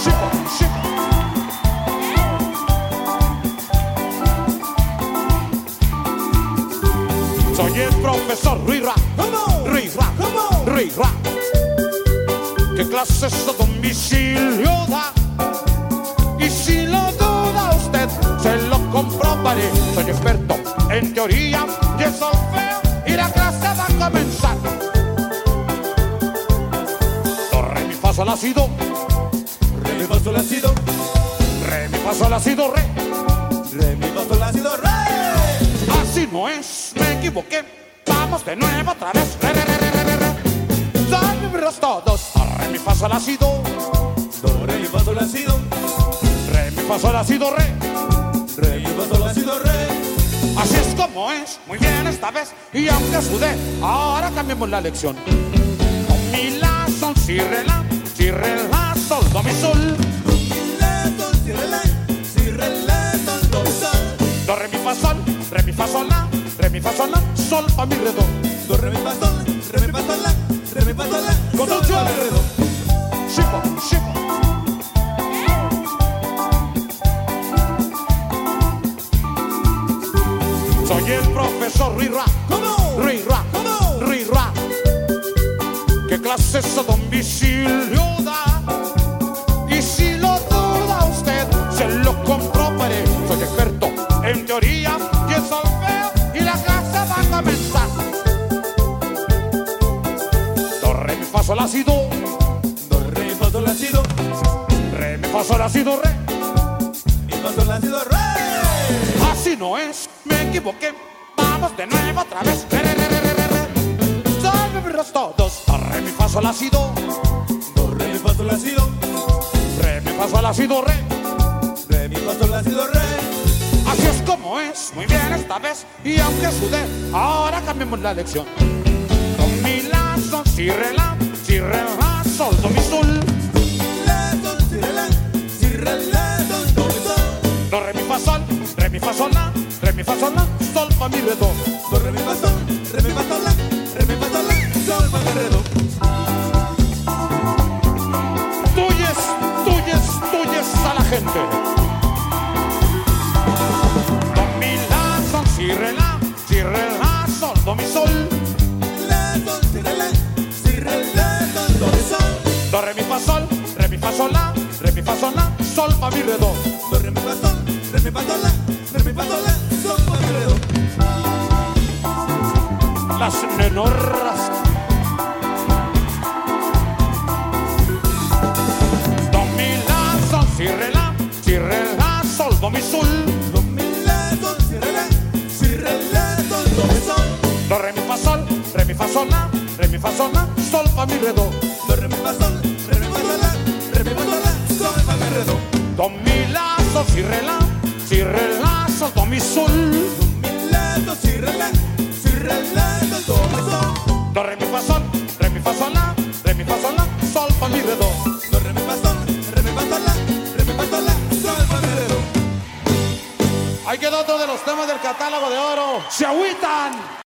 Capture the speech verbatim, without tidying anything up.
chico, chico. Soy el profesor Rira, Rira, Rira. ¿Qué clases de domicilio da? Y si lo duda usted, se lo comprobaré. Soy experto en teoría y el solfeo, y la clase va a comenzar. Do, re, mi, fa, sol, la, si, do. Re, mi, fa, sol, la, si, do. Re, mi, fa, sol, la, si, do, re. Re, mi, fa, sol, la, si, do, re. Así no es, me equivoqué. Vamos de nuevo otra vez. Re, re, re, re, re, re. Salvemos todos. Do, re, mi, fa, sol, la, si, do. Do, re, mi, fa, sol, la, si, do. Re, mi, fa, sol, la, si, do, re. Re, mi, fa, sol, la, si, do, re. Así es como es, muy bien esta vez. Y aunque sudé, ahora cambiemos la lección. Do, mi, la, sol, si, re, la. Si, re, la, sol, do, mi, sol. Mi, la, sol, si, re, la. Si, re, la, sol, do, mi, sol. Do, re, mi, fa, sol. Re, mi, fa, sol, la. Re, mi, fa, sol, la. Sol, fa, mi, re, do. Do, re, mi, fa, sol. Re, mi, fa, sol, la. Re, mi, fa, sol, la. Con Sol, otro. fa, mi, re, do. Chico, chico. Soy el profesor Rira, ¿Cómo? Rira, ¿Cómo? Rira. ¿Qué clases de domicilio da? Y si lo duda usted, se lo comprobaré. Soy experto en teoría y el solfeo, y la clase va a comenzar. Do, re, mi, fa, sol, la, si, do. Do, re, mi, fa, sol, la, si, do. Re, mi, fa, sol, la, si, do, re. Mi, fa, sol, la, si, do, re. Así no es, me equivoqué. Vamos de nuevo otra vez. Re, re, re, re, re, re. Salvemos todos. Do, re, mi, fa, sol, la, si, do. Do, re, mi, fa, sol, la, si, do. Re, mi, fa, sol, la, si, do, re. Re, mi, fa, sol, la, si, do, re. Así es como es, muy bien esta vez. Y aunque sudé, ahora cambiemos la lección. Do, mi, la, sol, si, re, la. Si, re, la, sol, do, mi, sol. La, sol, si, re, la. Si, re, la, sol, do, mi, sol. Do, re, mi, fa, sol. Re, mi, fa, sol, la. Re, mi, fa, sol, la. Sol, fa, mi, re, do. Do, re, mi, fa, sol. Re, mi, fa, sol, la. Re, mi, fa, sol, la. Sol, fa, mi, re, do. Tuyes, tuyes, tuyes a la gente. Do, mi, la, sol, si, re, la. Si, re, la, sol, do, mi, sol. La, sol, si, re, la. Si, re, la, sol, do, mi, sol. Do, re, mi, fa, sol. Re, mi, fa, sol, la. Re, mi, fa, sol, la. Sol, fa, mi, re, do. Do, re, mi, fa, sol. Re, mi, fa, sol, la. Re, mi, fa, sol, la. Sol, fa, mi, re, do. Las menorras. Do, mi, la, sol, si, re, la. Si, re, la, sol, do, mi, sol. Do, mi, la, sol, si, re, la. Si, re, la, sol, do, mi, sol. Do, re, mi, fa, sol. Re, mi, fa, sol, la. Re, mi, fa, sol, la. Sol, fa, mi, re, do. Do, re, mi, fa, sol. Re, mi, fa, sol, la. Re, mi, fa, sol, la. Sol, fa, mi, re, do. Do, mi, la, sol, si, re, la. Si, re, la, sol, do, mi, sol. Do, mi, la, sol, si, re, la. Si, re, la, sol, do, mi, sol. Do, re, mi, fa, sol. Re, mi, fa, sol, la. Re, mi, fa, sol, la. Sol, fa, mi, re, do. Do, re, mi, fa, sol. Re, mi, fa, sol, la. Re, mi, fa, sol, la. Sol, fa, mi, re, do. Ahí quedó otro de los temas del catálogo de oro. ¡Se agüitan!